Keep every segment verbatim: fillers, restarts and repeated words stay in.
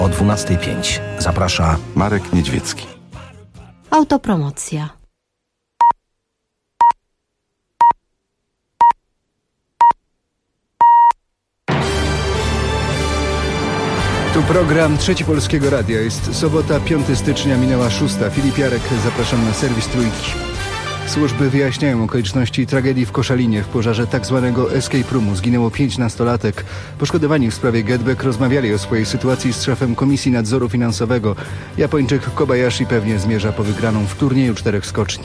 O dwunasta pięć zaprasza Marek Niedźwiecki. Autopromocja. Tu program Trzeci Polskiego Radia. Jest sobota, piątego stycznia, minęła szósta. Filip Jarek, zapraszam na serwis Trójki. Służby wyjaśniają okoliczności tragedii w Koszalinie. W pożarze tak zwanego escape roomu zginęło pięć nastolatek. Poszkodowani w sprawie Getback rozmawiali o swojej sytuacji z szefem Komisji Nadzoru Finansowego. Japończyk Kobayashi pewnie zmierza po wygraną w turnieju czterech skoczni.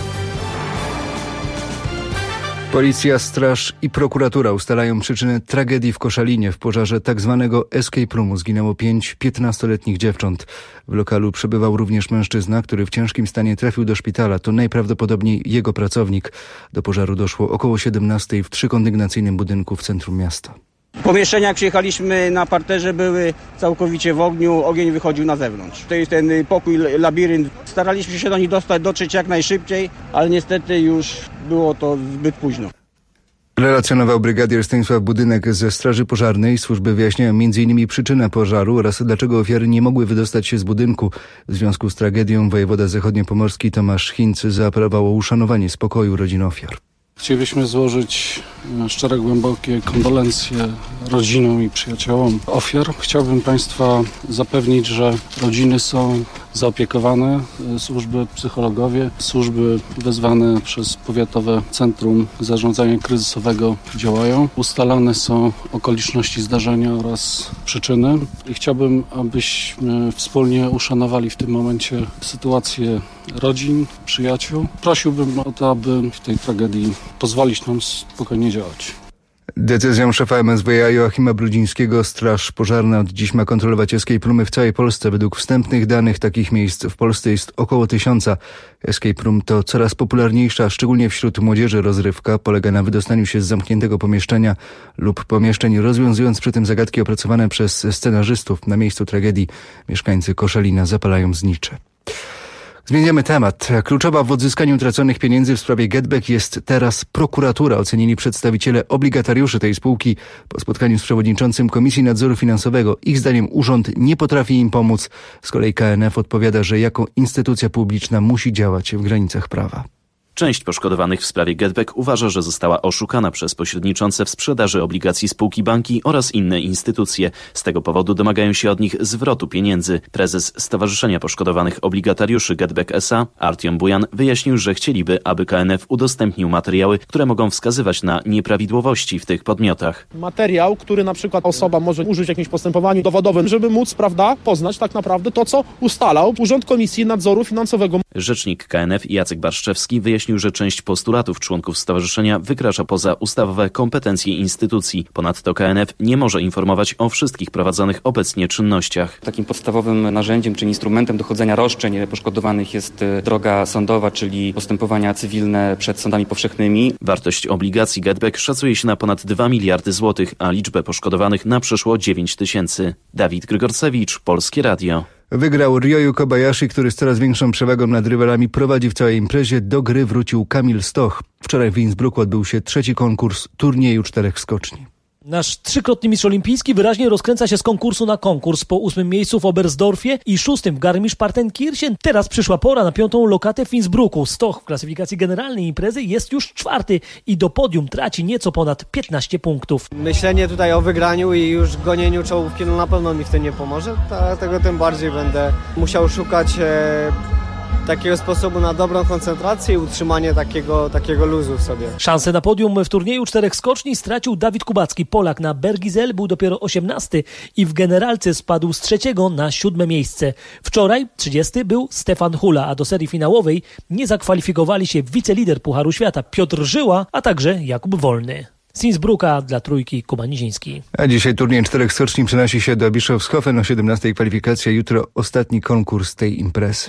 Policja, straż i prokuratura ustalają przyczynę tragedii w Koszalinie. W pożarze tak zwanego escape roomu zginęło pięć piętnastoletnich dziewcząt. W lokalu przebywał również mężczyzna, który w ciężkim stanie trafił do szpitala. To najprawdopodobniej jego pracownik. Do pożaru doszło około siedemnastej w trzykondygnacyjnym budynku w centrum miasta. Pomieszczenia, jak przyjechaliśmy na parterze, były całkowicie w ogniu, ogień wychodził na zewnątrz. To jest ten pokój, labirynt. Staraliśmy się do nich dostać, dotrzeć jak najszybciej, ale niestety już było to zbyt późno. Relacjonował brygadier Stanisław Budynek ze Straży Pożarnej. Służby wyjaśniają między innymi przyczynę pożaru oraz dlaczego ofiary nie mogły wydostać się z budynku. W związku z tragedią wojewoda zachodniopomorski Tomasz Hinc zaapelował o uszanowanie spokoju rodzin ofiar. Chcielibyśmy złożyć szczere, głębokie kondolencje rodzinom i przyjaciołom ofiar. Chciałbym Państwa zapewnić, że rodziny są zaopiekowane, służby psychologowie, służby wezwane przez Powiatowe Centrum Zarządzania Kryzysowego działają. Ustalane są okoliczności zdarzenia oraz przyczyny. I chciałbym, abyśmy wspólnie uszanowali w tym momencie sytuację rodzin, przyjaciół. Prosiłbym o to, aby w tej tragedii pozwolić nam spokojnie działać. Decyzją szefa M S W a Joachima Brudzińskiego Straż Pożarna od dziś ma kontrolować escape roomy w całej Polsce. Według wstępnych danych takich miejsc w Polsce jest około tysiąca. Escape room to coraz popularniejsza, szczególnie wśród młodzieży, rozrywka. Polega na wydostaniu się z zamkniętego pomieszczenia lub pomieszczeń, rozwiązując przy tym zagadki opracowane przez scenarzystów. Na miejscu tragedii mieszkańcy Koszalina zapalają znicze. Zmieniamy temat. Kluczowa w odzyskaniu utraconych pieniędzy w sprawie Getback jest teraz prokuratura, ocenili przedstawiciele obligatariuszy tej spółki po spotkaniu z przewodniczącym Komisji Nadzoru Finansowego. Ich zdaniem urząd nie potrafi im pomóc. Z kolei K N F odpowiada, że jako instytucja publiczna musi działać w granicach prawa. Część poszkodowanych w sprawie Getback uważa, że została oszukana przez pośredniczące w sprzedaży obligacji spółki banki oraz inne instytucje. Z tego powodu domagają się od nich zwrotu pieniędzy. Prezes Stowarzyszenia Poszkodowanych Obligatariuszy Getback S A, Artiom Bujan, wyjaśnił, że chcieliby, aby K N F udostępnił materiały, które mogą wskazywać na nieprawidłowości w tych podmiotach. Materiał, który na przykład osoba może użyć w jakimś postępowaniu dowodowym, żeby móc, prawda, poznać tak naprawdę to, co ustalał Urząd Komisji Nadzoru Finansowego. Rzecznik K N F Jacek Barszczewski wyjaśnił, że część postulatów członków stowarzyszenia wykracza poza ustawowe kompetencje instytucji. Ponadto K N F nie może informować o wszystkich prowadzonych obecnie czynnościach. Takim podstawowym narzędziem czy instrumentem dochodzenia roszczeń poszkodowanych jest droga sądowa, czyli postępowania cywilne przed sądami powszechnymi. Wartość obligacji Getback szacuje się na ponad dwa miliardy złotych, a liczbę poszkodowanych na przeszło dziewięć tysięcy. Dawid Grygorcewicz, Polskie Radio. Wygrał Ryoyu Kobayashi, który z coraz większą przewagą nad rywalami prowadzi w całej imprezie. Do gry wrócił Kamil Stoch. Wczoraj w Innsbrucku odbył się trzeci konkurs turnieju czterech skoczni. Nasz trzykrotny mistrz olimpijski wyraźnie rozkręca się z konkursu na konkurs. Po ósmym miejscu w Oberstdorfie i szóstym w Garmisch-Partenkirchen. Teraz przyszła pora na piątą lokatę w Innsbrucku. Stoch w klasyfikacji generalnej imprezy jest już czwarty i do podium traci nieco ponad piętnaście punktów. Myślenie tutaj o wygraniu i już gonieniu czołówki no na pewno mi w tym nie pomoże. Dlatego tym bardziej będę musiał szukać e, takiego sposobu na dobrą koncentrację i utrzymanie takiego, takiego luzu w sobie. Szansę na podium w turnieju czterech skoczni stracił Dawid Kubacki. Polak na Bergizel był dopiero osiemnasty i w generalce spadł z trzeciego na siódme miejsce. Wczoraj, trzydziesty, był Stefan Hula, a do serii finałowej nie zakwalifikowali się wicelider Pucharu Świata Piotr Żyła, a także Jakub Wolny. Z Innsbrucka dla Trójki Kuba Niziński. A dzisiaj turniej czterech skoczni przenosi się do Bischofshofen o siedemnastej kwalifikacja. Jutro ostatni konkurs tej imprezy.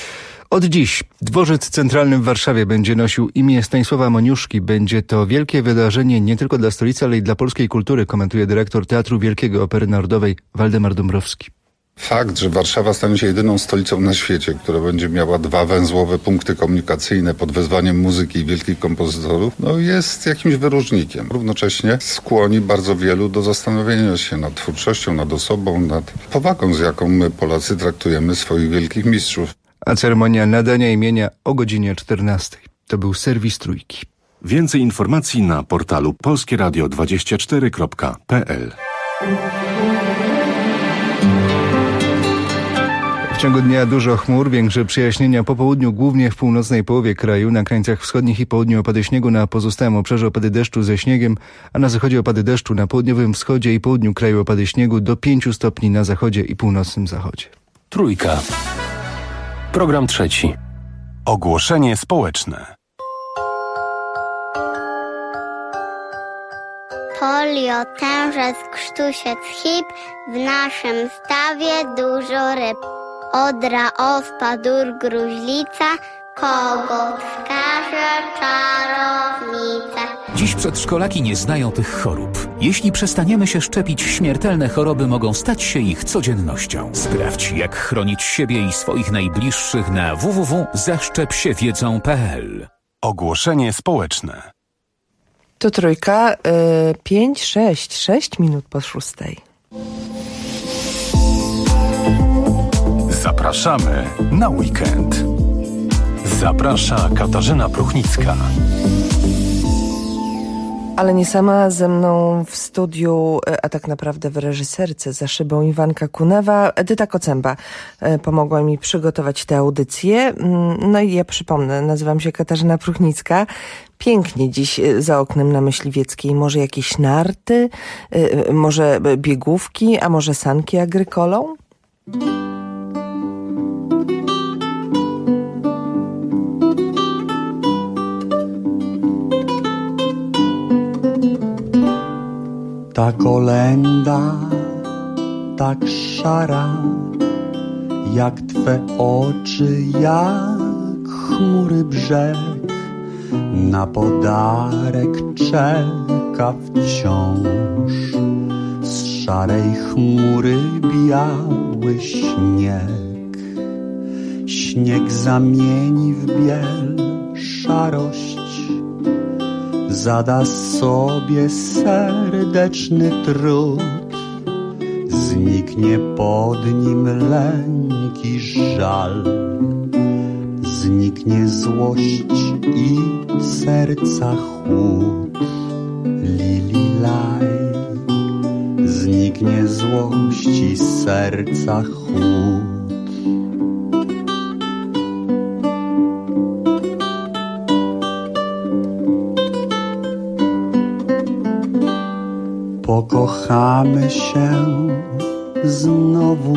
Od dziś Dworzec Centralny w Warszawie będzie nosił imię Stanisława Moniuszki. Będzie to wielkie wydarzenie nie tylko dla stolicy, ale i dla polskiej kultury, komentuje dyrektor Teatru Wielkiego Opery Narodowej Waldemar Dąbrowski. Fakt, że Warszawa stanie się jedyną stolicą na świecie, która będzie miała dwa węzłowe punkty komunikacyjne pod wezwaniem muzyki i wielkich kompozytorów, no jest jakimś wyróżnikiem. Równocześnie skłoni bardzo wielu do zastanowienia się nad twórczością, nad osobą, nad powagą, z jaką my Polacy traktujemy swoich wielkich mistrzów. A ceremonia nadania imienia o godzinie czternastej. To był serwis Trójki. Więcej informacji na portalu polskie radio dwadzieścia cztery kropka p l. W ciągu dnia dużo chmur, większe przejaśnienia po południu, głównie w północnej połowie kraju, na krańcach wschodnich i południu opady śniegu, na pozostałym obszarze opady deszczu ze śniegiem, a na zachodzie opady deszczu, na południowym wschodzie i południu kraju opady śniegu do pięciu stopni na zachodzie i północnym zachodzie. Trójka. Program trzeci. Ogłoszenie społeczne. Polio, tężec, krztusiec, hip, w naszym stawie dużo ryb. Odra, ospa, dur, gruźlica, kogut, wskaże, czarownica. Dziś przedszkolaki nie znają tych chorób. Jeśli przestaniemy się szczepić, śmiertelne choroby mogą stać się ich codziennością. Sprawdź, jak chronić siebie i swoich najbliższych na w w w kropka zaszczep się wiedzą kropka p l. Ogłoszenie społeczne. To Trójka, y, pięć, sześć, sześć minut po szóstej. Zapraszamy na weekend. Zaprasza Katarzyna Pruchnicka. Ale nie sama, ze mną w studiu, a tak naprawdę w reżyserce za szybą Iwanka Kunewa, Edyta Kocęba pomogła mi przygotować tę audycję. No i ja przypomnę, nazywam się Katarzyna Pruchnicka. Pięknie dziś za oknem na Myśliwieckiej. Może jakieś narty, może biegówki, a może sanki agrykolą? Ta kolenda tak szara, jak twe oczy, jak chmury brzeg, na podarek czeka wciąż. Z szarej chmury biały śnieg, śnieg zamieni w biel szarość, zada sobie serdeczny trud, zniknie pod nim lęk i żal, zniknie złość i serca chłód. Lililaj, zniknie złość i serca chłód. Pokochamy się znowu,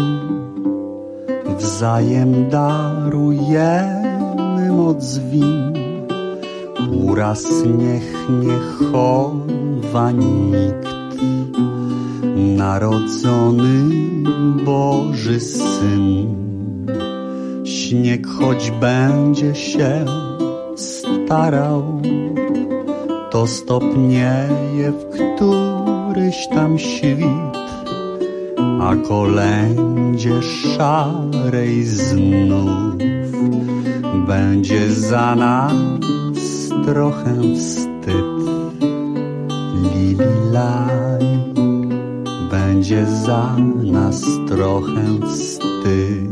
wzajem darujemy moc win. Uraz niech nie chowa nikt, narodzony Boży Syn. Śnieg choć będzie się starał, to stopnieje w któryś tam świt, a kolędzie szarej znów będzie za nas trochę wstyd. Lililaj, będzie za nas trochę wstyd.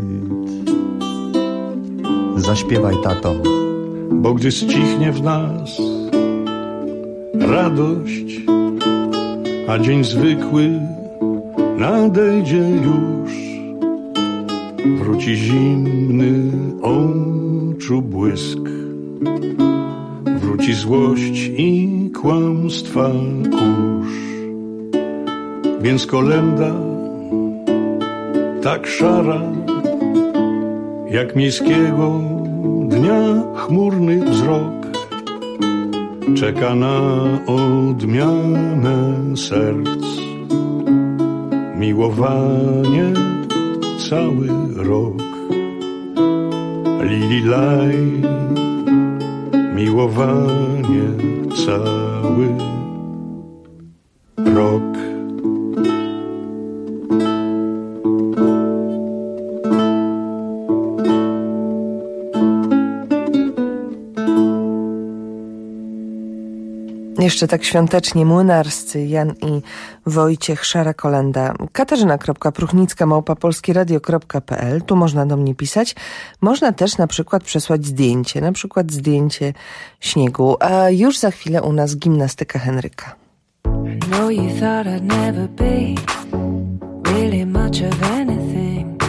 Zaśpiewaj, tato. Bo gdy ścichnie w nas radość, a dzień zwykły nadejdzie już, wróci zimny oczu błysk, wróci złość i kłamstwa kurz. Więc kolenda tak szara, jak miejskiego dnia chmurny wzrok, czeka na odmianę serc, miłowanie cały rok. Lililaj, miłowanie cały rok. Jeszcze tak świątecznie młynarscy Jan i Wojciech, Szara Kolenda. Katarzyna.Pruchnicka małpa polskieradio kropka p l. Tu można do mnie pisać. Można też na przykład przesłać zdjęcie, na przykład zdjęcie śniegu. A już za chwilę u nas gimnastyka Henryka. I know you thought I'd never be really much of anything.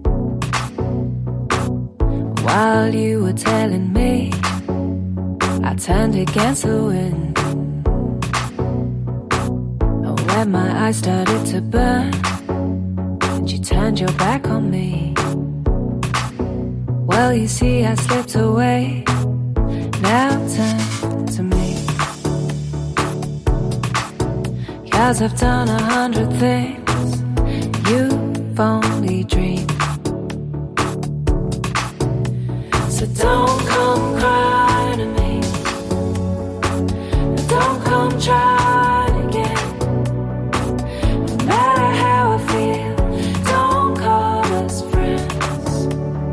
While you were telling me I turned against the wind. And when my eyes started to burn and you turned your back on me, well, you see, I slipped away. Now turn to me, 'cause I've done a hundred things you've only dreamed. So don't come crying to me, don't come trying again. No matter how I feel, don't call us friends.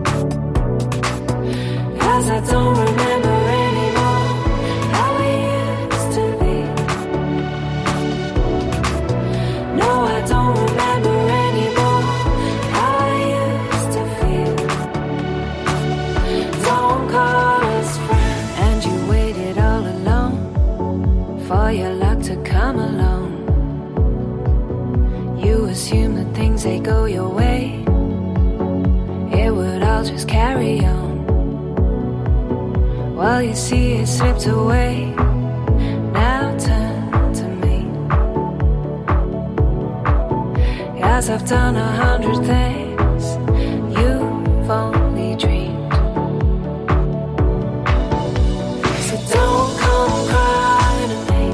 'Cause I don't remember anymore how we used to be. No, I don't remember anymore how I used to feel. Don't call us friends. And you waited all alone for your luck to come along. You assume that things, they go your way, it would all just carry on. Well, you see, it slipped away. Now turn to me, 'cause I've done a hundred things you've only dreamed. So don't come crying to me,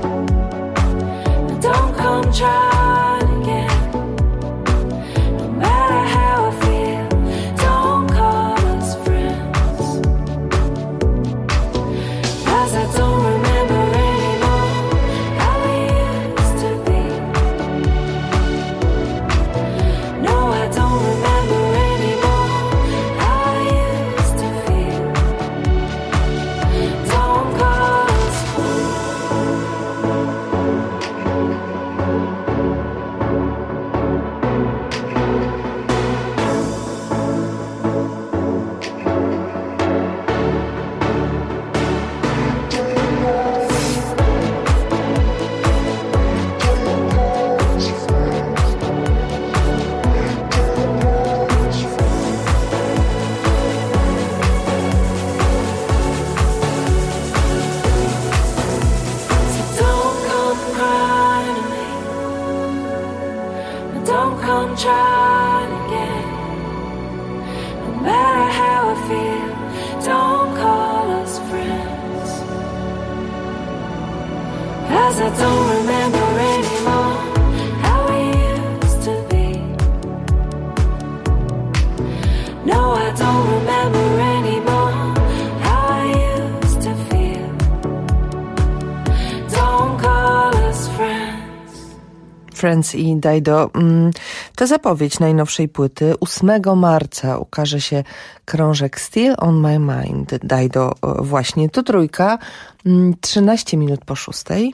don't come trying again. No matter how I feel, don't call us friends. 'Cause I don't remember anymore how we used to be. No, I don't remember anymore how I used to feel. Don't call us friends. So don't come crying to me, don't come trying again. No matter how I feel, don't call us friends. 'Cause I don't remember anymore how we used to be. No, I don't remember anymore how I used to feel. Don't call us friends. Friends i Dido. To zapowiedź najnowszej płyty. ósmego marca ukaże się krążek Still on My Mind. Dido właśnie. To trójka. trzynaście minut po szóstej.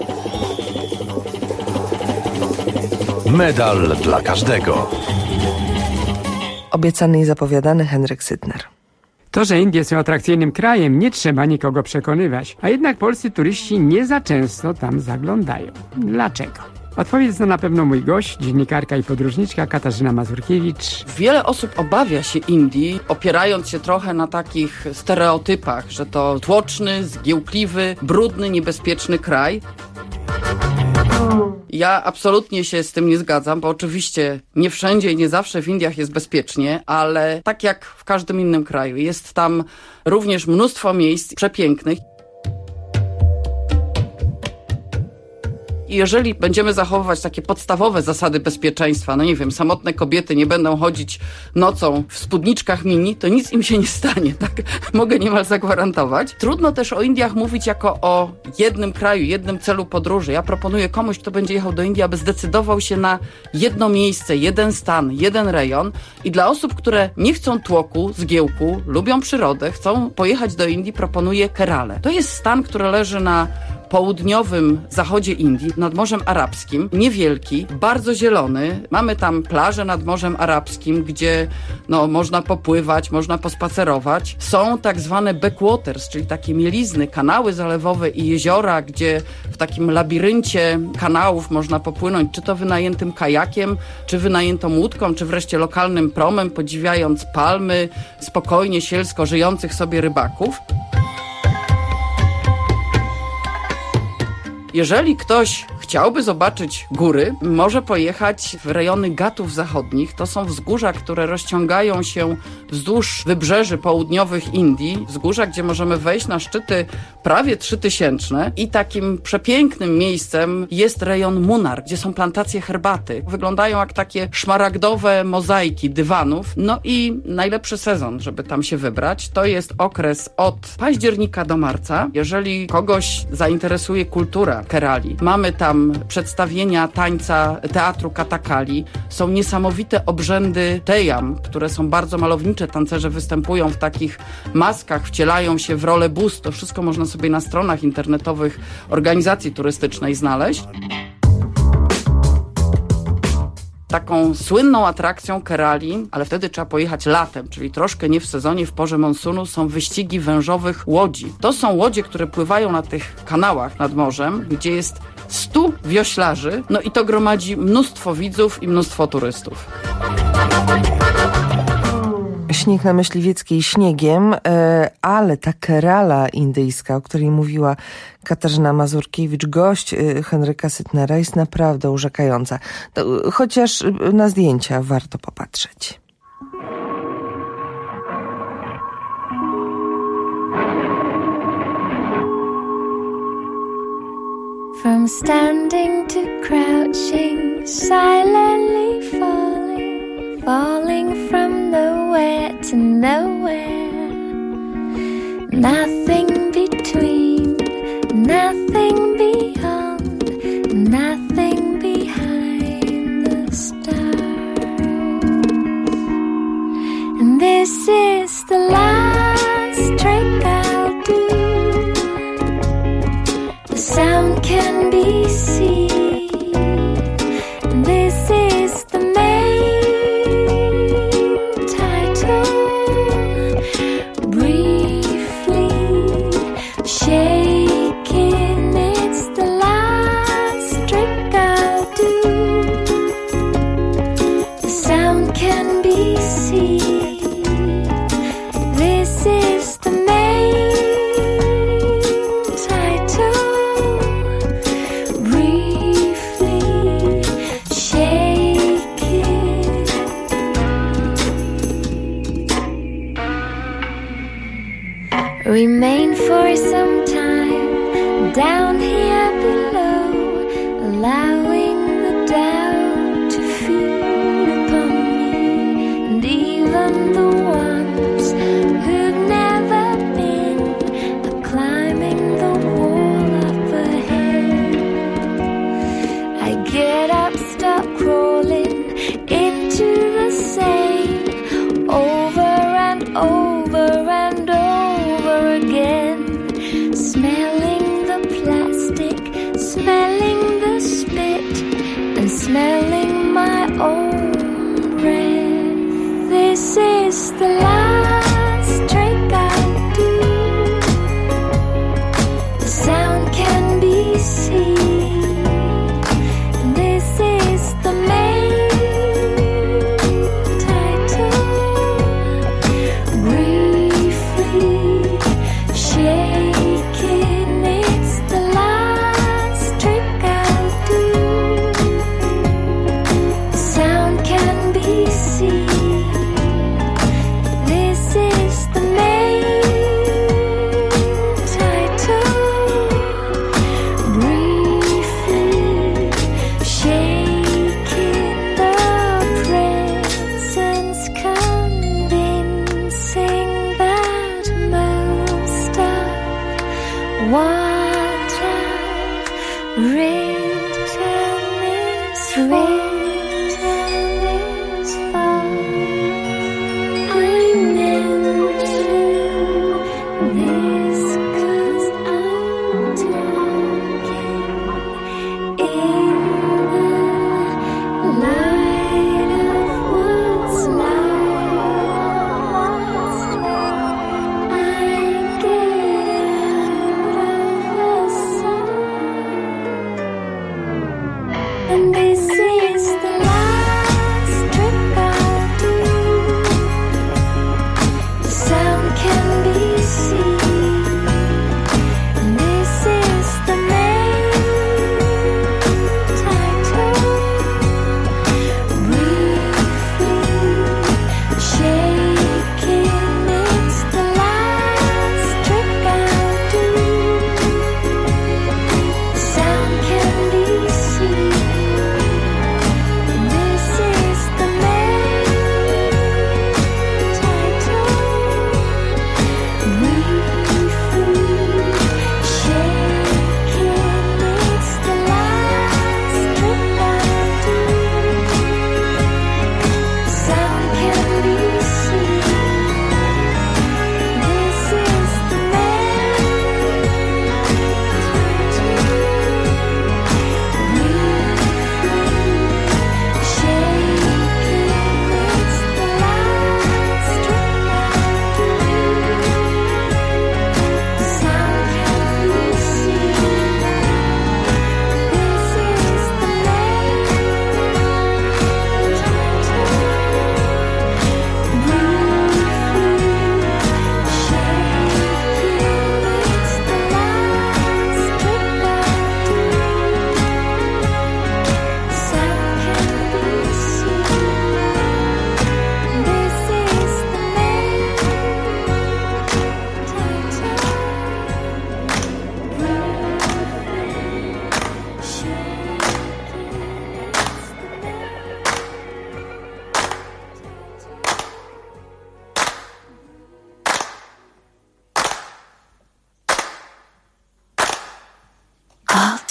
Medal dla każdego. Obiecany i zapowiadany Henryk Sydner. To, że Indie są atrakcyjnym krajem, nie trzeba nikogo przekonywać, a jednak polscy turyści nie za często tam zaglądają. Dlaczego? Odpowiedź zna na pewno mój gość, dziennikarka i podróżniczka Katarzyna Mazurkiewicz. Wiele osób obawia się Indii, opierając się trochę na takich stereotypach, że to tłoczny, zgiełkliwy, brudny, niebezpieczny kraj. Ja absolutnie się z tym nie zgadzam, bo oczywiście nie wszędzie i nie zawsze w Indiach jest bezpiecznie, ale tak jak w każdym innym kraju, jest tam również mnóstwo miejsc przepięknych. I jeżeli będziemy zachowywać takie podstawowe zasady bezpieczeństwa, no nie wiem, samotne kobiety nie będą chodzić nocą w spódniczkach mini, to nic im się nie stanie, tak? Mogę niemal zagwarantować. Trudno też o Indiach mówić jako o jednym kraju, jednym celu podróży. Ja proponuję komuś, kto będzie jechał do Indii, aby zdecydował się na jedno miejsce, jeden stan, jeden rejon. I dla osób, które nie chcą tłoku, zgiełku, lubią przyrodę, chcą pojechać do Indii, proponuję Keralę. To jest stan, który leży na południowym zachodzie Indii, nad Morzem Arabskim, niewielki, bardzo zielony. Mamy tam plaże nad Morzem Arabskim, gdzie no, można popływać, można pospacerować. Są tak zwane backwaters, czyli takie mielizny, kanały zalewowe i jeziora, gdzie w takim labiryncie kanałów można popłynąć, czy to wynajętym kajakiem, czy wynajętą łódką, czy wreszcie lokalnym promem, podziwiając palmy, spokojnie, sielsko żyjących sobie rybaków. Jeżeli ktoś chciałby zobaczyć góry, może pojechać w rejony Gatów Zachodnich. To są wzgórza, które rozciągają się wzdłuż wybrzeży południowych Indii. Wzgórza, gdzie możemy wejść na szczyty prawie trzytysięczne. I takim przepięknym miejscem jest rejon Munar, gdzie są plantacje herbaty. Wyglądają jak takie szmaragdowe mozaiki dywanów. No i najlepszy sezon, żeby tam się wybrać, to jest okres od października do marca. Jeżeli kogoś zainteresuje kultura Kerali, mamy tam przedstawienia tańca teatru Katakali. Są niesamowite obrzędy tejam, które są bardzo malownicze. Tancerze występują w takich maskach, wcielają się w rolę bóstw. To wszystko można sobie na stronach internetowych organizacji turystycznej znaleźć. Taką słynną atrakcją Kerali, ale wtedy trzeba pojechać latem, czyli troszkę nie w sezonie, w porze monsunu, są wyścigi wężowych łodzi. To są łodzie, które pływają na tych kanałach nad morzem, gdzie jest stu wioślarzy, no i to gromadzi mnóstwo widzów i mnóstwo turystów. Śnieg na Myśliwieckiej śniegiem, ale ta Kerala indyjska, o której mówiła Katarzyna Mazurkiewicz, gość Henryka Sytnera, jest naprawdę urzekająca. Chociaż na zdjęcia warto popatrzeć. From standing to crouching, silently falling, falling from nowhere to nowhere. Nothing between, nothing beyond, nothing behind the stars. And this is the last trick I'll do. The sound can be seen. This is the main title. Briefly shaking, it's the last trick I'll do. The sound can be seen. This is the main title. Remain for some time down here below, allowing the doubt to feed upon me, and even the ones who've never been are climbing the wall up ahead. I get up, start crawling into the same, over and over and over again, smelling the plastic,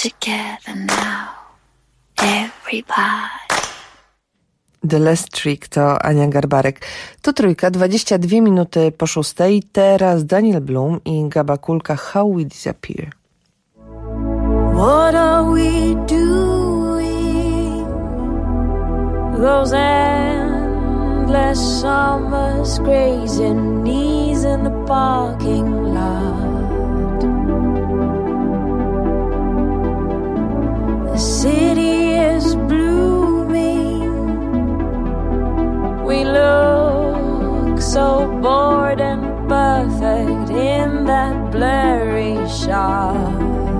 together now, everybody. The Last Trick to Ania Garbarek. To Trójka, dwadzieścia dwie minuty po szóstej. Teraz Daniel Blum i Gaba Kulka, How We Disappear. What are we doing? Those endless summers, grazing knees in the parking lot. The city is blooming. We look so bored and perfect in that blurry shot.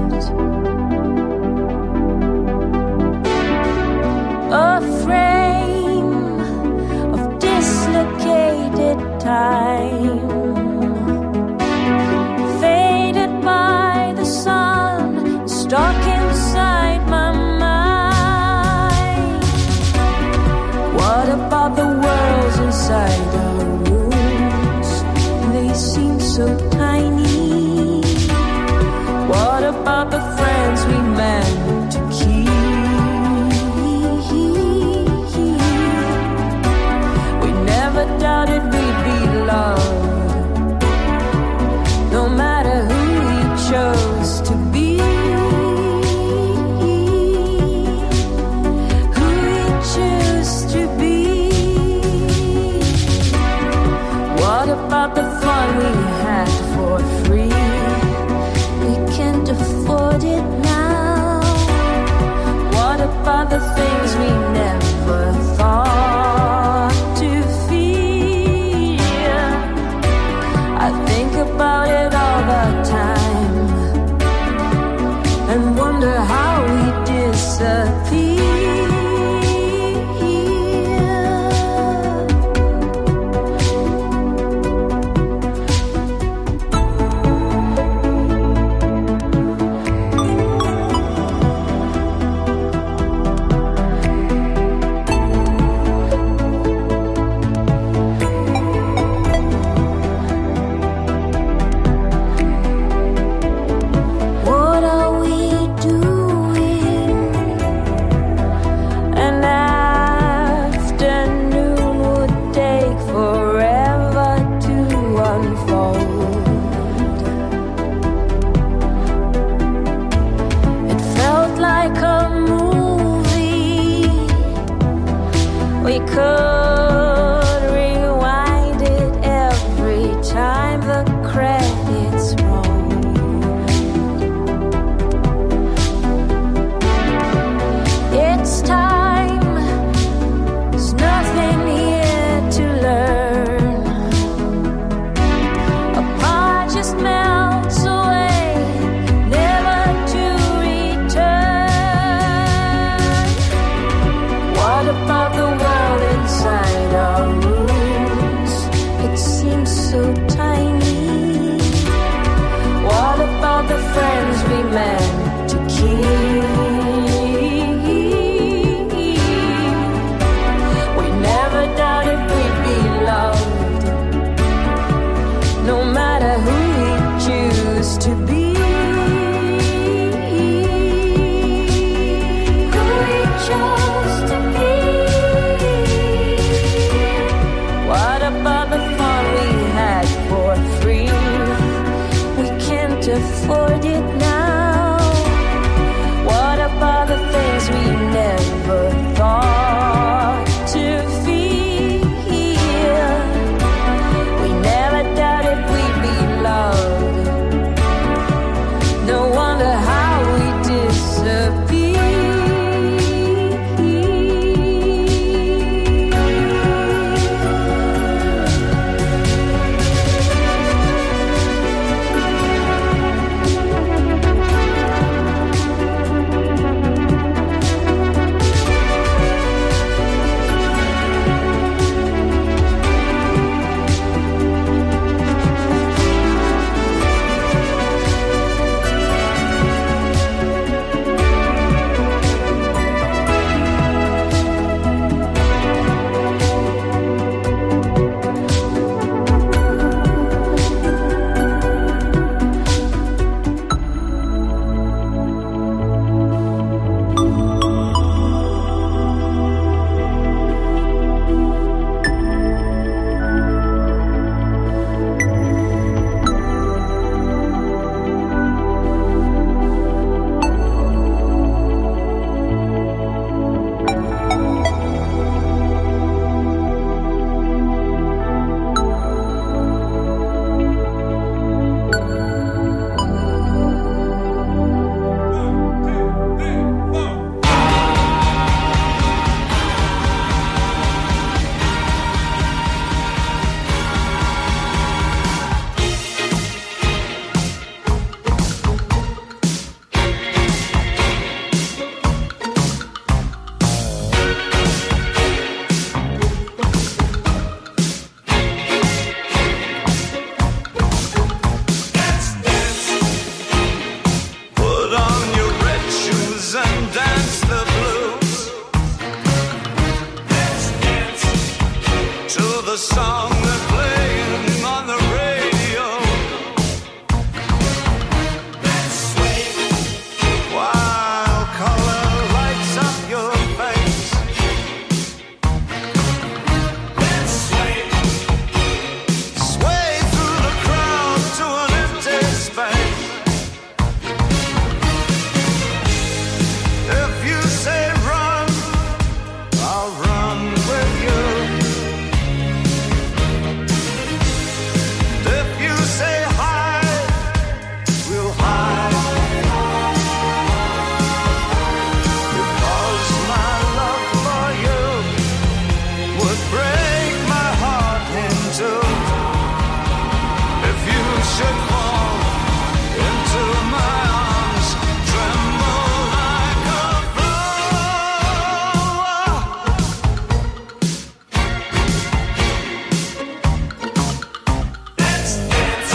A frame of dislocated time, faded by the sun, stuck inside my mind. What about the worlds inside our rooms? They seem so tiny. What about the friends we meant to keep? Doubted we'd be loved, no matter who we chose to be, who we choose to be. What about the fun we had? to the song they're playing on the radio. Let's sway while color lights up your face. Let's sway, sway through the crowd to an empty space. If you say run, I'll run with you. If you say hide, we'll hide. Because my love for you would break my heart in two. If you should fall into my arms, tremble like a flower. Let's dance.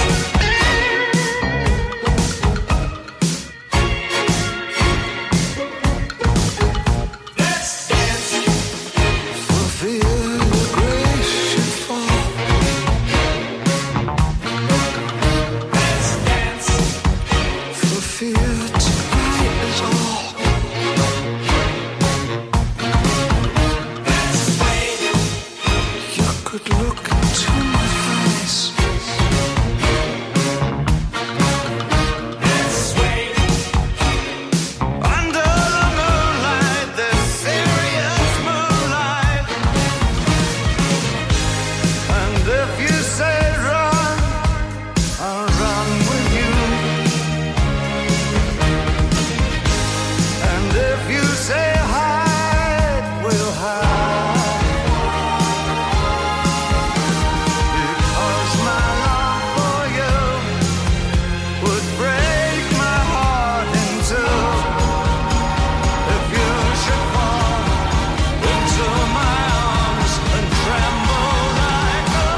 Let's dance. For fear your grace should fall. Let's dance. For fear tonight is all. Let's sway. You could look into my eyes. Let's sway. Under the moonlight, this serious moonlight. And if you say run, I'll run with you. And if you say hide, we'll hide. Because my love for you would break my heart in two. If you should fall into my arms and tremble like a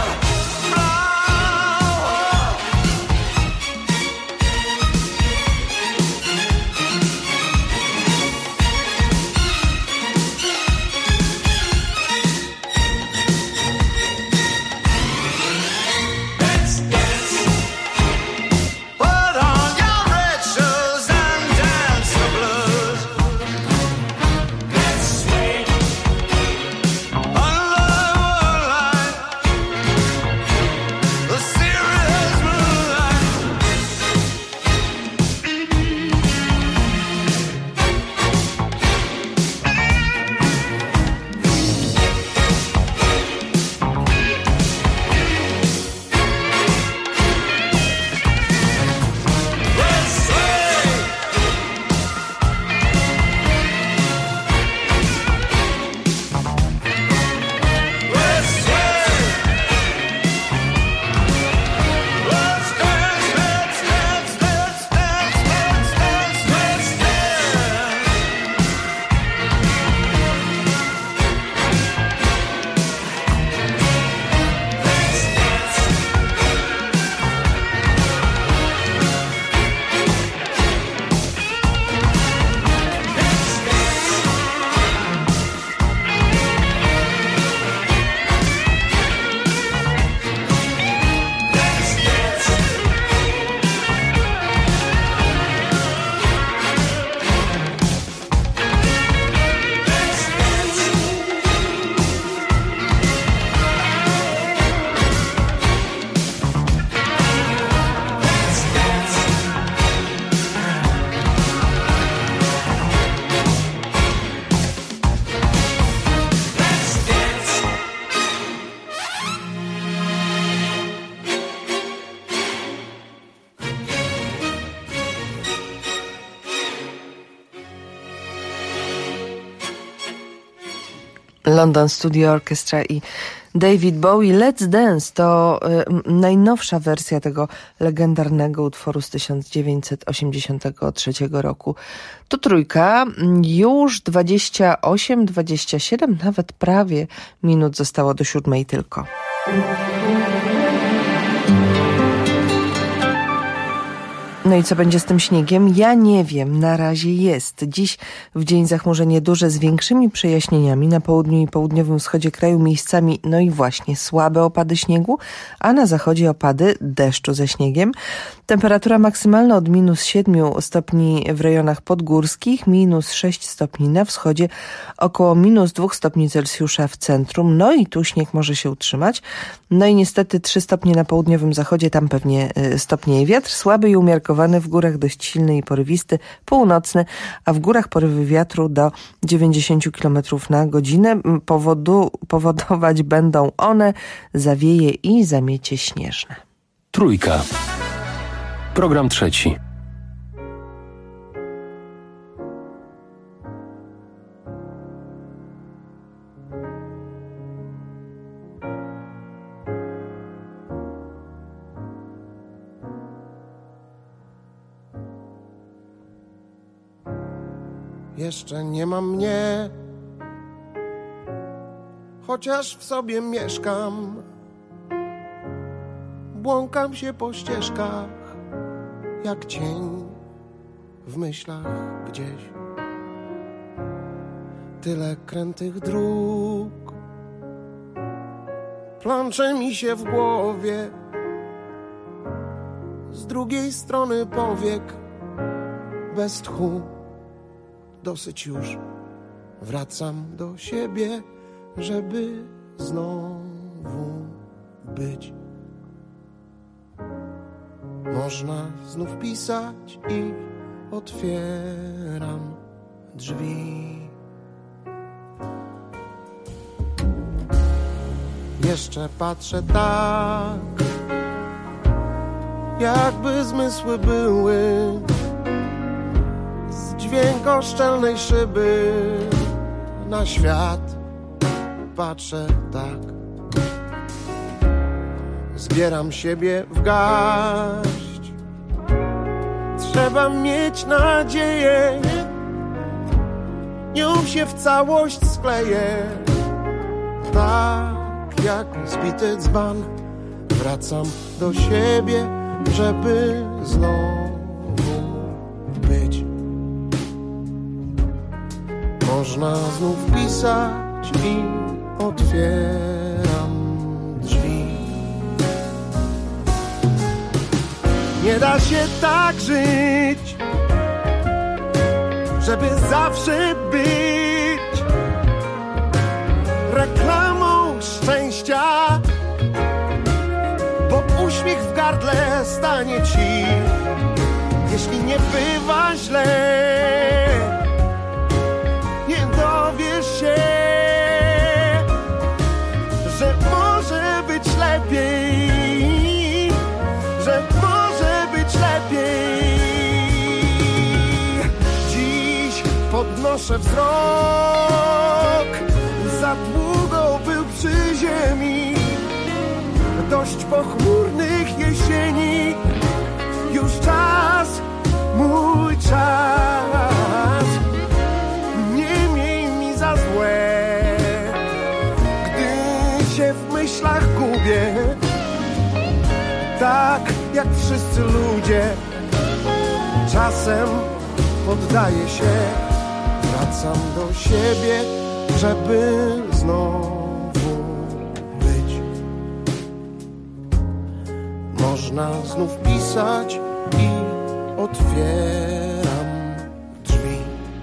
flower. Let's dance. Put on your red shoes and dance the blues. Let's sway under the moonlight, the serious moonlight. Let's sway. Let's sway. Let's dance, let's dance, let's dance, let's dance, let's dance. Let's dance. Let's dance. Let's dance. Let's dance. Let's dance. London Studio Orchestra i David Bowie. Let's Dance to y, najnowsza wersja tego legendarnego utworu z tysiąc dziewięćset osiemdziesiątego trzeciego roku. To trójka, już dwadzieścia osiem, dwadzieścia siedem, nawet prawie minut zostało do siódmej tylko. No i co będzie z tym śniegiem? Ja nie wiem, na razie jest. Dziś w dzień zachmurzenie duże z większymi przejaśnieniami na południu i południowym wschodzie kraju miejscami, no i właśnie słabe opady śniegu, a na zachodzie opady deszczu ze śniegiem. Temperatura maksymalna od minus siedmiu stopni w rejonach podgórskich, minus sześć stopni na wschodzie, około minus dwóch stopni Celsjusza w centrum, no i tu śnieg może się utrzymać. No i niestety trzy stopnie na południowym zachodzie, tam pewnie stopnieje wiatr, słaby i umiarkowany, w górach dość silny i porywisty, północny, a w górach porywy wiatru do dziewięćdziesiąt kilometrów na godzinę. Powodu, powodować będą one zawieje i zamiecie śnieżne. Trójka. Program trzeci. Jeszcze nie mam mnie, chociaż w sobie mieszkam. Błąkam się po ścieżkach, jak cień w myślach gdzieś. Tyle krętych dróg plącze mi się w głowie. Z drugiej strony powiek bez tchu. Dosyć już, wracam do siebie, żeby znowu być. Można znów pisać i otwieram drzwi. Jeszcze patrzę tak, jakby zmysły były dźwięko szczelnej szyby. Na świat patrzę tak, zbieram siebie w garść. Trzeba mieć nadzieję, nią się w całość skleję. Tak jak zbity dzban, wracam do siebie, żeby znowu być. Można znów pisać i otwieram drzwi. Nie da się tak żyć, żeby zawsze być reklamą szczęścia, bo uśmiech w gardle stanie ci, jeśli nie bywa źle. Nie dowiesz się, że może być lepiej, że może być lepiej. Dziś podnoszę wzrok, za długo był przy ziemi, dość pochmurnych jesieni. Już czas, mój czas. Nie miej mi za złe, gdy się w myślach gubię. Tak jak wszyscy ludzie, czasem poddaję się. Wracam do siebie, żeby znowu być. Można znów pisać i otwieram drzwi.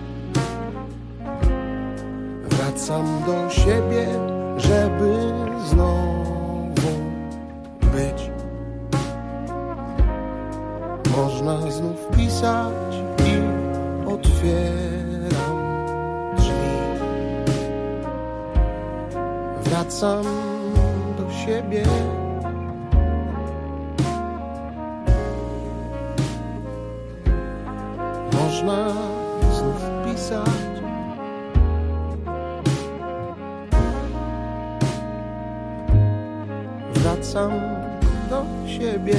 Wracam do siebie, żeby znowu być. Można znów pisać i otwieram drzwi. Wracam do siebie. Można znów pisać. Wracam do siebie.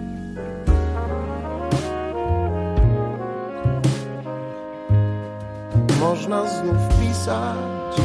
Można znów pisać.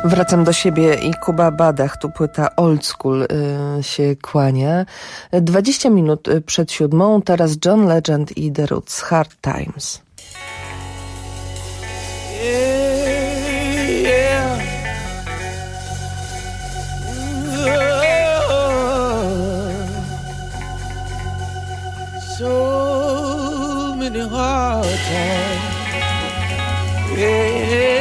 Wracam do siebie i Kuba Badach, tu płyta Old School y, się kłania. dwadzieścia minut przed siódmą, teraz John Legend i The Roots, Hard Times. Yeah, yeah. Oh, so many hard times. Yeah.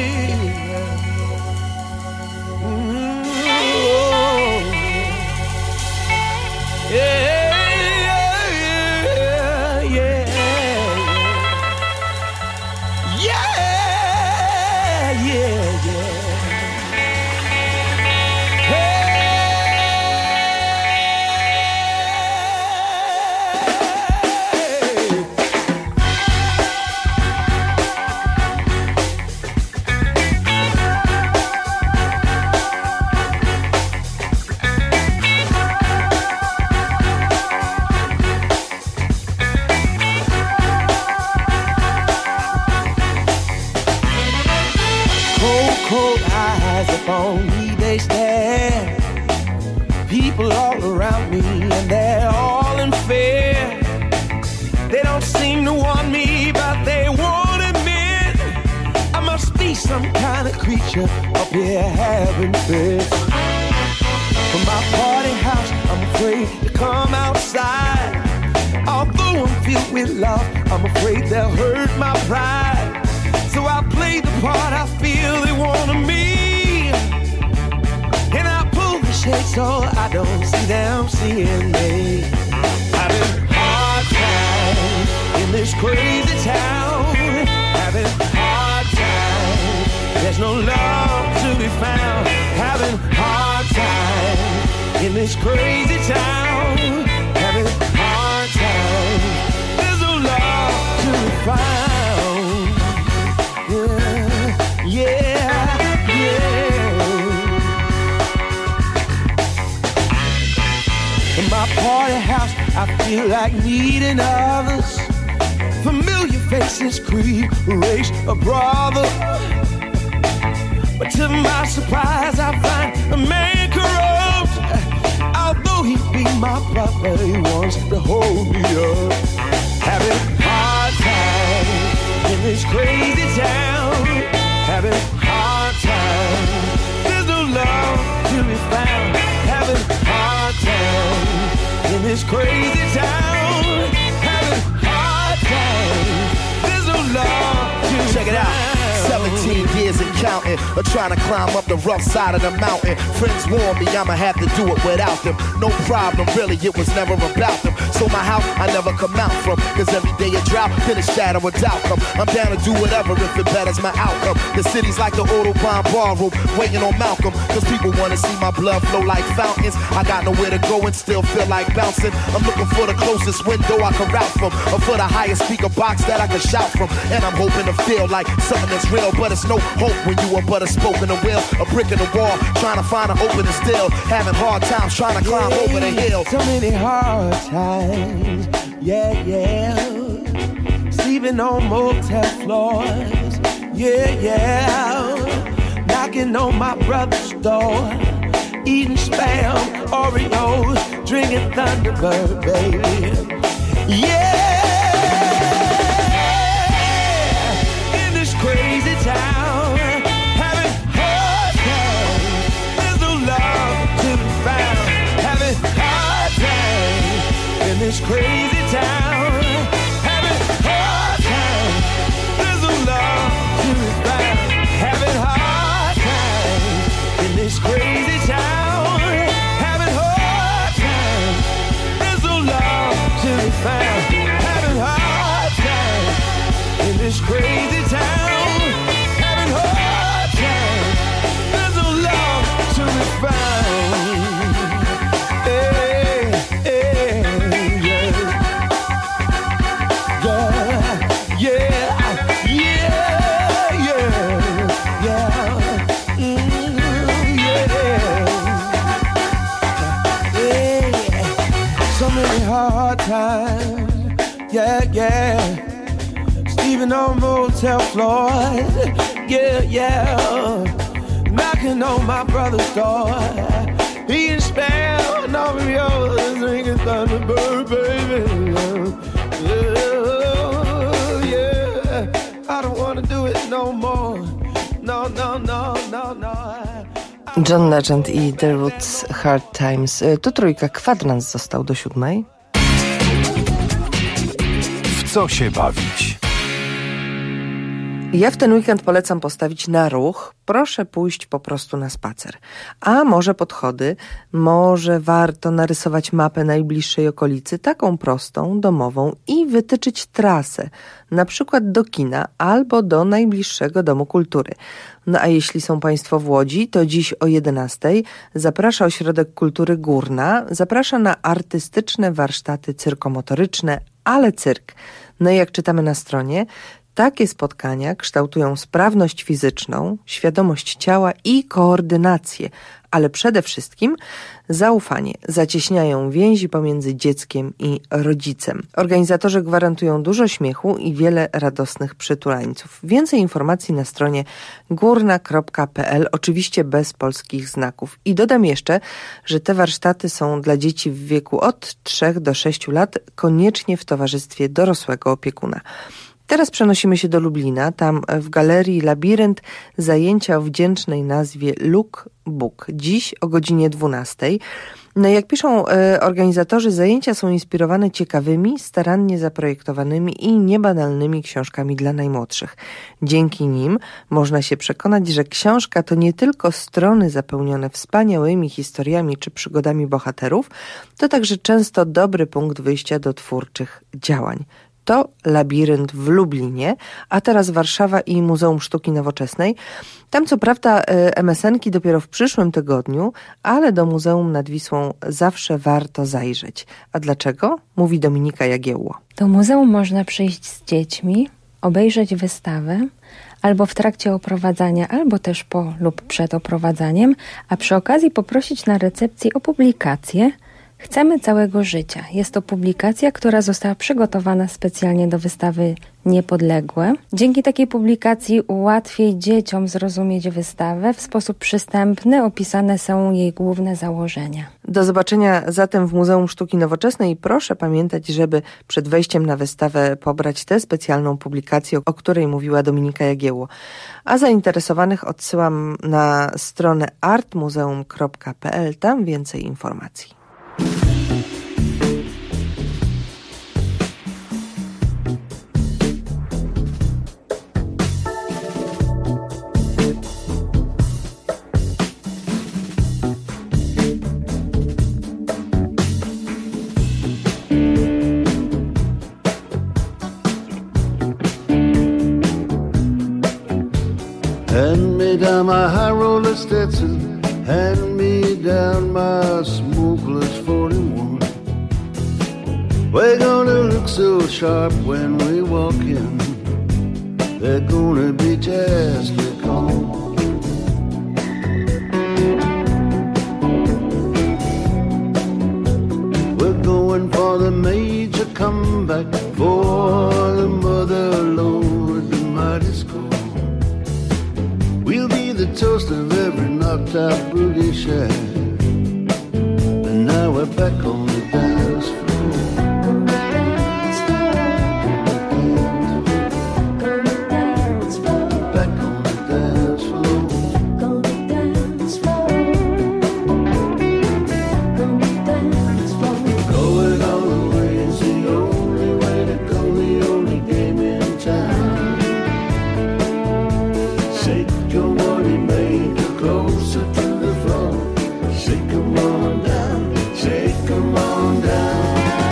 On me they stare, people all around me and they're all in fear. They don't seem to want me, but they won't admit I must be some kind of creature up here having fits. From my party house, I'm afraid to come outside. Although I'm filled with love, I'm afraid they'll hurt my pride. So I play the part I feel they want of me. So I don't see them seeing me. Having hard times in this crazy town. Having hard times, there's no love to be found. Having hard times in this crazy town. Having hard times, there's no love to be found. Yeah, yeah, yeah. In my party house, I feel like needing others. Familiar faces creep, race a brother. But to my surprise, I find a man corrupt. Although he be my brother, he wants to hold me up. Having hard times in this crazy town. Having hard times, there's no love to be found. Having hard times in this crazy town. Having hard times, there's no love to check it out. seventeen years and counting, or trying to climb up the rough side of the mountain. Friends warn me I'ma have to do it without them. No problem, really, it was never about them. So my house I never come out from, cause every day a drought, then a shadow of doubt come. I'm down to do whatever if it betters my outcome. The city's like the Autobahn ballroom, waiting on Malcolm, cause people wanna see my blood flow like fountains. I got nowhere to go and still feel like bouncing. I'm looking for the closest window I can route from, or for the highest speaker box that I can shout from. And I'm hoping to feel like something that's real, but it's no hope when you are but a spoke in the wheel, a brick in the wall, trying to find an opening still, having hard times trying to climb yeah, over the hill. So many hard times, yeah, yeah. Sleeping on motel floors, yeah, yeah. Knocking on my brother's door, eating spam, Oreos, drinking Thunderbird, baby, yeah. In this crazy town, having hard times, there's no love to be found. Having hard times in this crazy town, having hard times, there's no love to be found. Having hard times in this crazy town, having hard times, there's no love to be found. Having hard times in this crazy town, having hard times, there's no love to be found. Hey, hey, yeah. Yeah, yeah, yeah, yeah, yeah. Mm, yeah. Yeah. So many hard times, yeah, yeah. Sleeping on motel floors, yeah, yeah. knocking on my brother's door. He can spell no yours, ringing Thunderbird, baby. Oh, yeah, I don't wanna do it no more. No, no, no, no, no. John Legend i The Roots, Hard Times. Tu trójka, kwadrans został do siódmej. W co się bawić? Ja w ten weekend polecam postawić na ruch. Proszę pójść po prostu na spacer. A może podchody, może warto narysować mapę najbliższej okolicy, taką prostą, domową i wytyczyć trasę, na przykład do kina albo do najbliższego domu kultury. No a jeśli są Państwo w Łodzi, to dziś o jedenastej zaprasza Ośrodek Kultury Górna, zaprasza na artystyczne warsztaty cyrkomotoryczne, ale cyrk. No i jak czytamy na stronie, takie spotkania kształtują sprawność fizyczną, świadomość ciała i koordynację, ale przede wszystkim zaufanie, zacieśniają więzi pomiędzy dzieckiem i rodzicem. Organizatorzy gwarantują dużo śmiechu i wiele radosnych przytulańców. Więcej informacji na stronie górna kropka p l, oczywiście bez polskich znaków. I dodam jeszcze, że te warsztaty są dla dzieci w wieku od trzech do sześciu lat, koniecznie w towarzystwie dorosłego opiekuna. Teraz przenosimy się do Lublina. Tam w Galerii Labirynt zajęcia o wdzięcznej nazwie Look Book. Dziś o godzinie dwunastej. No jak piszą e, organizatorzy, zajęcia są inspirowane ciekawymi, starannie zaprojektowanymi i niebanalnymi książkami dla najmłodszych. Dzięki nim można się przekonać, że książka to nie tylko strony zapełnione wspaniałymi historiami czy przygodami bohaterów, to także często dobry punkt wyjścia do twórczych działań. To Labirynt w Lublinie, a teraz Warszawa i Muzeum Sztuki Nowoczesnej. Tam co prawda em es en ki dopiero w przyszłym tygodniu, ale do Muzeum nad Wisłą zawsze warto zajrzeć. A dlaczego? Mówi Dominika Jagiełło. Do muzeum można przyjść z dziećmi, obejrzeć wystawę, albo w trakcie oprowadzania, albo też po lub przed oprowadzaniem, a przy okazji poprosić na recepcji o publikację Chcemy całego życia. Jest to publikacja, która została przygotowana specjalnie do wystawy Niepodległe. Dzięki takiej publikacji łatwiej dzieciom zrozumieć wystawę. W sposób przystępny opisane są jej główne założenia. Do zobaczenia zatem w Muzeum Sztuki Nowoczesnej i proszę pamiętać, żeby przed wejściem na wystawę pobrać tę specjalną publikację, o której mówiła Dominika Jagiełło. A zainteresowanych odsyłam na stronę art muzeum kropka p l. Tam więcej informacji. Hand me down my high roller Stetson, hand me down my smokeless forty-one. We're gonna look so sharp when we walk in, they're gonna be just become. We're going for the major comeback, for the mother lode, the mighty score. We'll be the toast of every knocked out British air. And now we're back on the dance floor. Back on the dance floor. Going all the way is the only way to go, the only game in town. Shake your money maker closer to the floor. Shake 'em on down, shake 'em on down.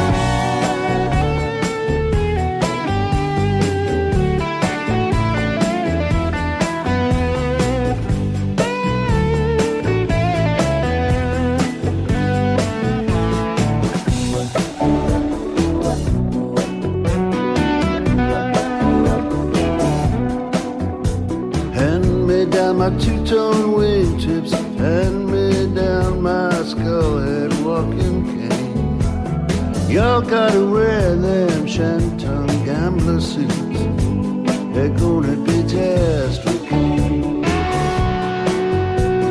Hand me down my two-tone wingtips, hand me down my skull-head walking cane. Y'all gotta wear them Shantung gambler suits, they're gonna be just okay.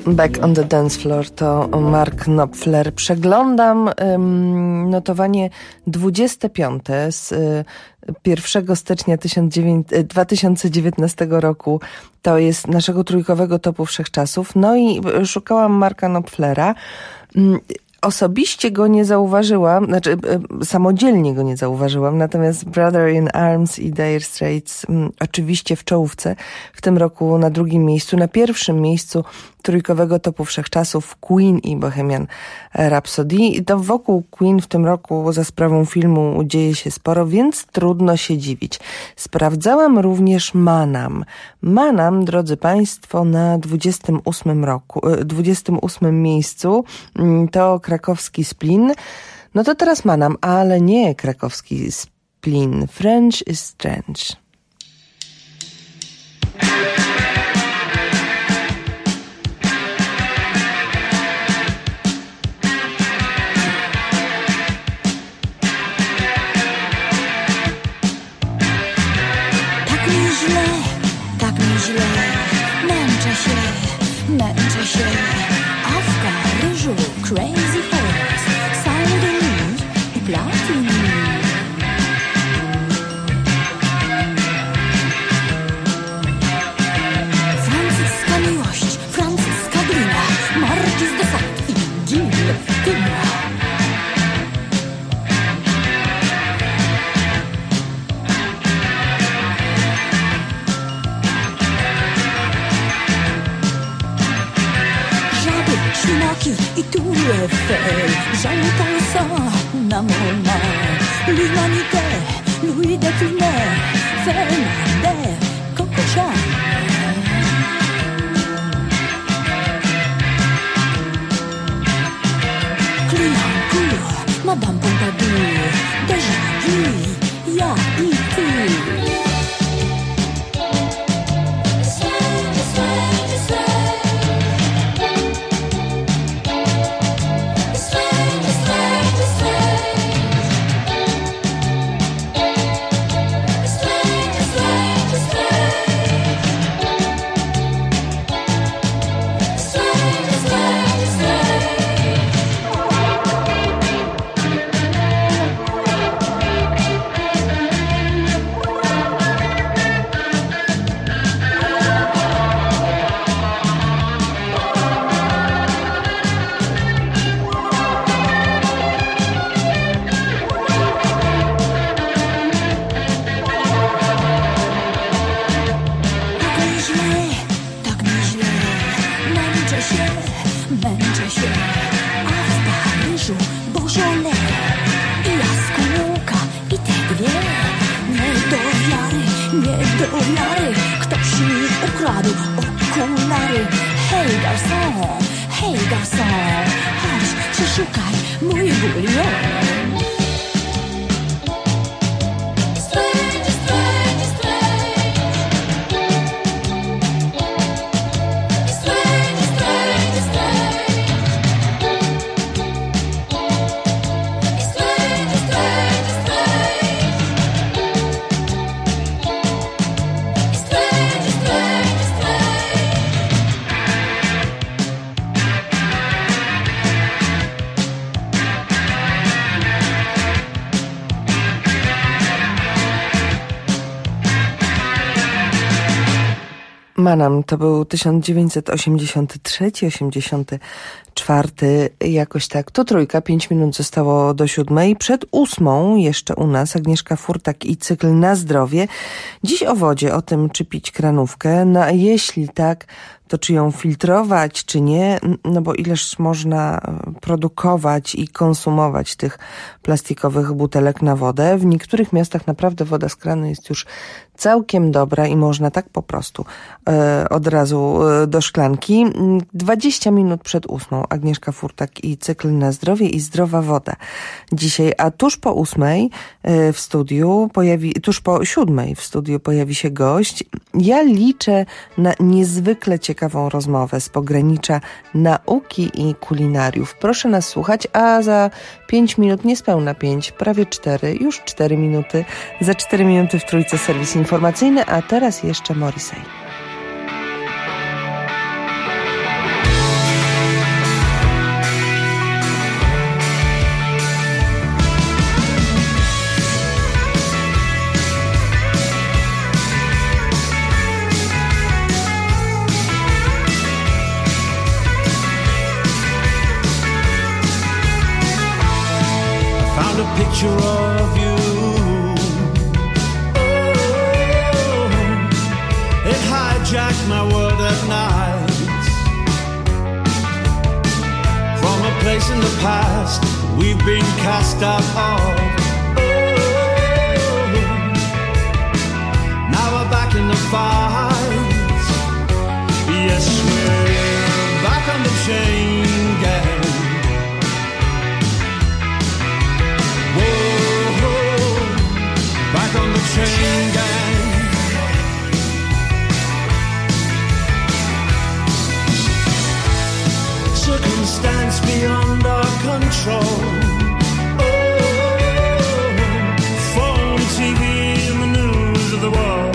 Back on the Dance Floor to Mark Knopfler. Przeglądam um, notowanie dwudzieste piąte z y, pierwszego stycznia dwa tysiące dziewiętnastego roku. To jest naszego trójkowego topu wszechczasów. No i szukałam Marka Knopflera. Osobiście go nie zauważyłam, znaczy samodzielnie go nie zauważyłam, natomiast Brother in Arms i Dire Straits m, oczywiście w czołówce, w tym roku na drugim miejscu, na pierwszym miejscu trójkowego topu wszechczasów Queen i Bohemian Rhapsody. I to wokół Queen w tym roku za sprawą filmu dzieje się sporo, więc trudno się dziwić. Sprawdzałam również Manam. Manam, drodzy Państwo, na dwudziestym ósmym roku, dwudziestym ósmym miejscu to krakowski Splin. No to teraz Manam, ale nie krakowski Splin. French is Strange. Męczę się, męczę się, a w Paryżu Crazy Horse, Saint-Denis i Platini. Francuska miłość, francuska glina, Marquis de Sade i Guillotine. I tout le fait, j'entends ça, Namona, l'humanité, Louis de Funès, Fernandez, Coco Chanel. Clignancourt, Madame Pompadour, déjà vu, y'a et tout. Manam to był tysiąc dziewięćset osiemdziesiąty trzeci osiemdziesiąty czwarty, jakoś tak. To trójka, pięć minut zostało do siódmej. Przed ósmą jeszcze u nas Agnieszka Furtak i cykl Na zdrowie. Dziś o wodzie, o tym, czy pić kranówkę. No a jeśli tak, to czy ją filtrować, czy nie, no bo ileż można produkować i konsumować tych plastikowych butelek na wodę. W niektórych miastach naprawdę woda z kranu jest już całkiem dobra i można tak po prostu e, od razu e, do szklanki. dwadzieścia minut przed ósmą Agnieszka Furtak i cykl Na zdrowie i zdrowa woda. Dzisiaj, a tuż po ósmej e, w studiu pojawi, tuż po siódmej w studiu pojawi się gość. Ja liczę na niezwykle ciekawą rozmowę z pogranicza nauki i kulinariów. Proszę nas słuchać, a za pięć minut, niespełna pięć, prawie cztery, już cztery minuty, za cztery minuty w trójce serwis informacyjny, a teraz jeszcze Morrissey. picture of you. Oh, it hijacked my world at night. From a place in the past we've been cast out of. Oh, now we're back in the fight. Yes, we're back on the chain gang. Whoa, back on the chain gang. Circumstance beyond our control. Oh, phone, T V, and the news of the world.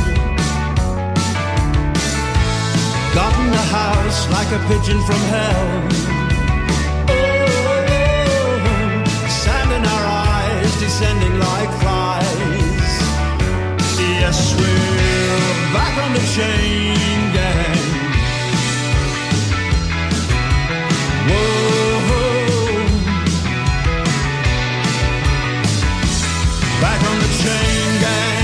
Got in the house like a pigeon from hell. Oh, sand in our eyes, descending like flies. Yes, we're back on the chain gang. Whoa, back on the chain gang.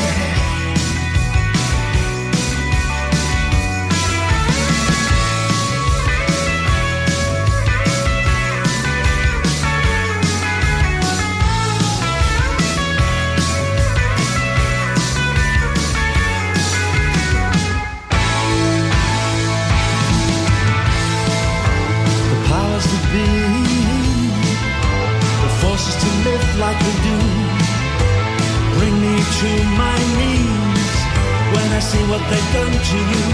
Like we do, bring me to my knees when I see what they've done to you.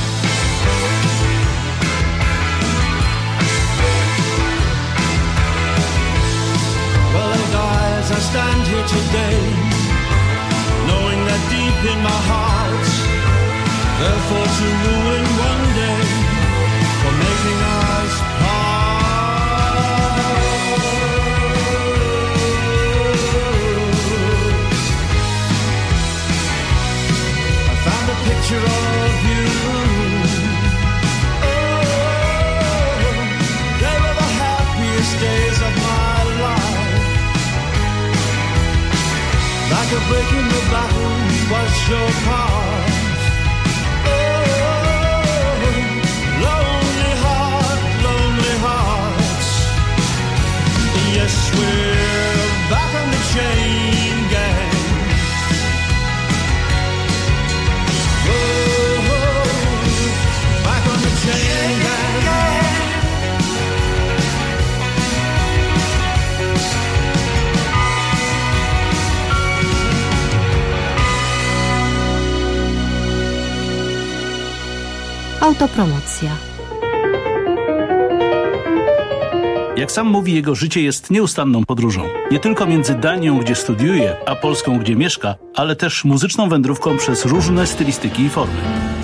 Well, oh guys, I stand here today, knowing that deep in my heart, they're for to ruin one day, for making us part. Picture of you. Oh, they were the happiest days of my life. Like a break in the battle was your part. Oh, lonely heart, lonely hearts. Yes, we're back on the chain gang. Autopromocja. Jak sam mówi, jego życie jest nieustanną podróżą. Nie tylko między Danią, gdzie studiuje, a Polską, gdzie mieszka, ale też muzyczną wędrówką przez różne stylistyki i formy.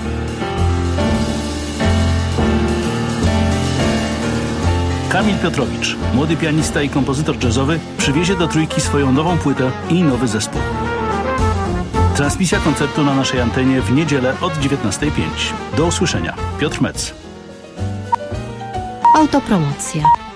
Kamil Piotrowicz, młody pianista i kompozytor jazzowy, przywiezie do Trójki swoją nową płytę i nowy zespół. Transmisja koncertu na naszej antenie w niedzielę od dziewiętnastej pięć. Do usłyszenia. Piotr Metz. Autopromocja.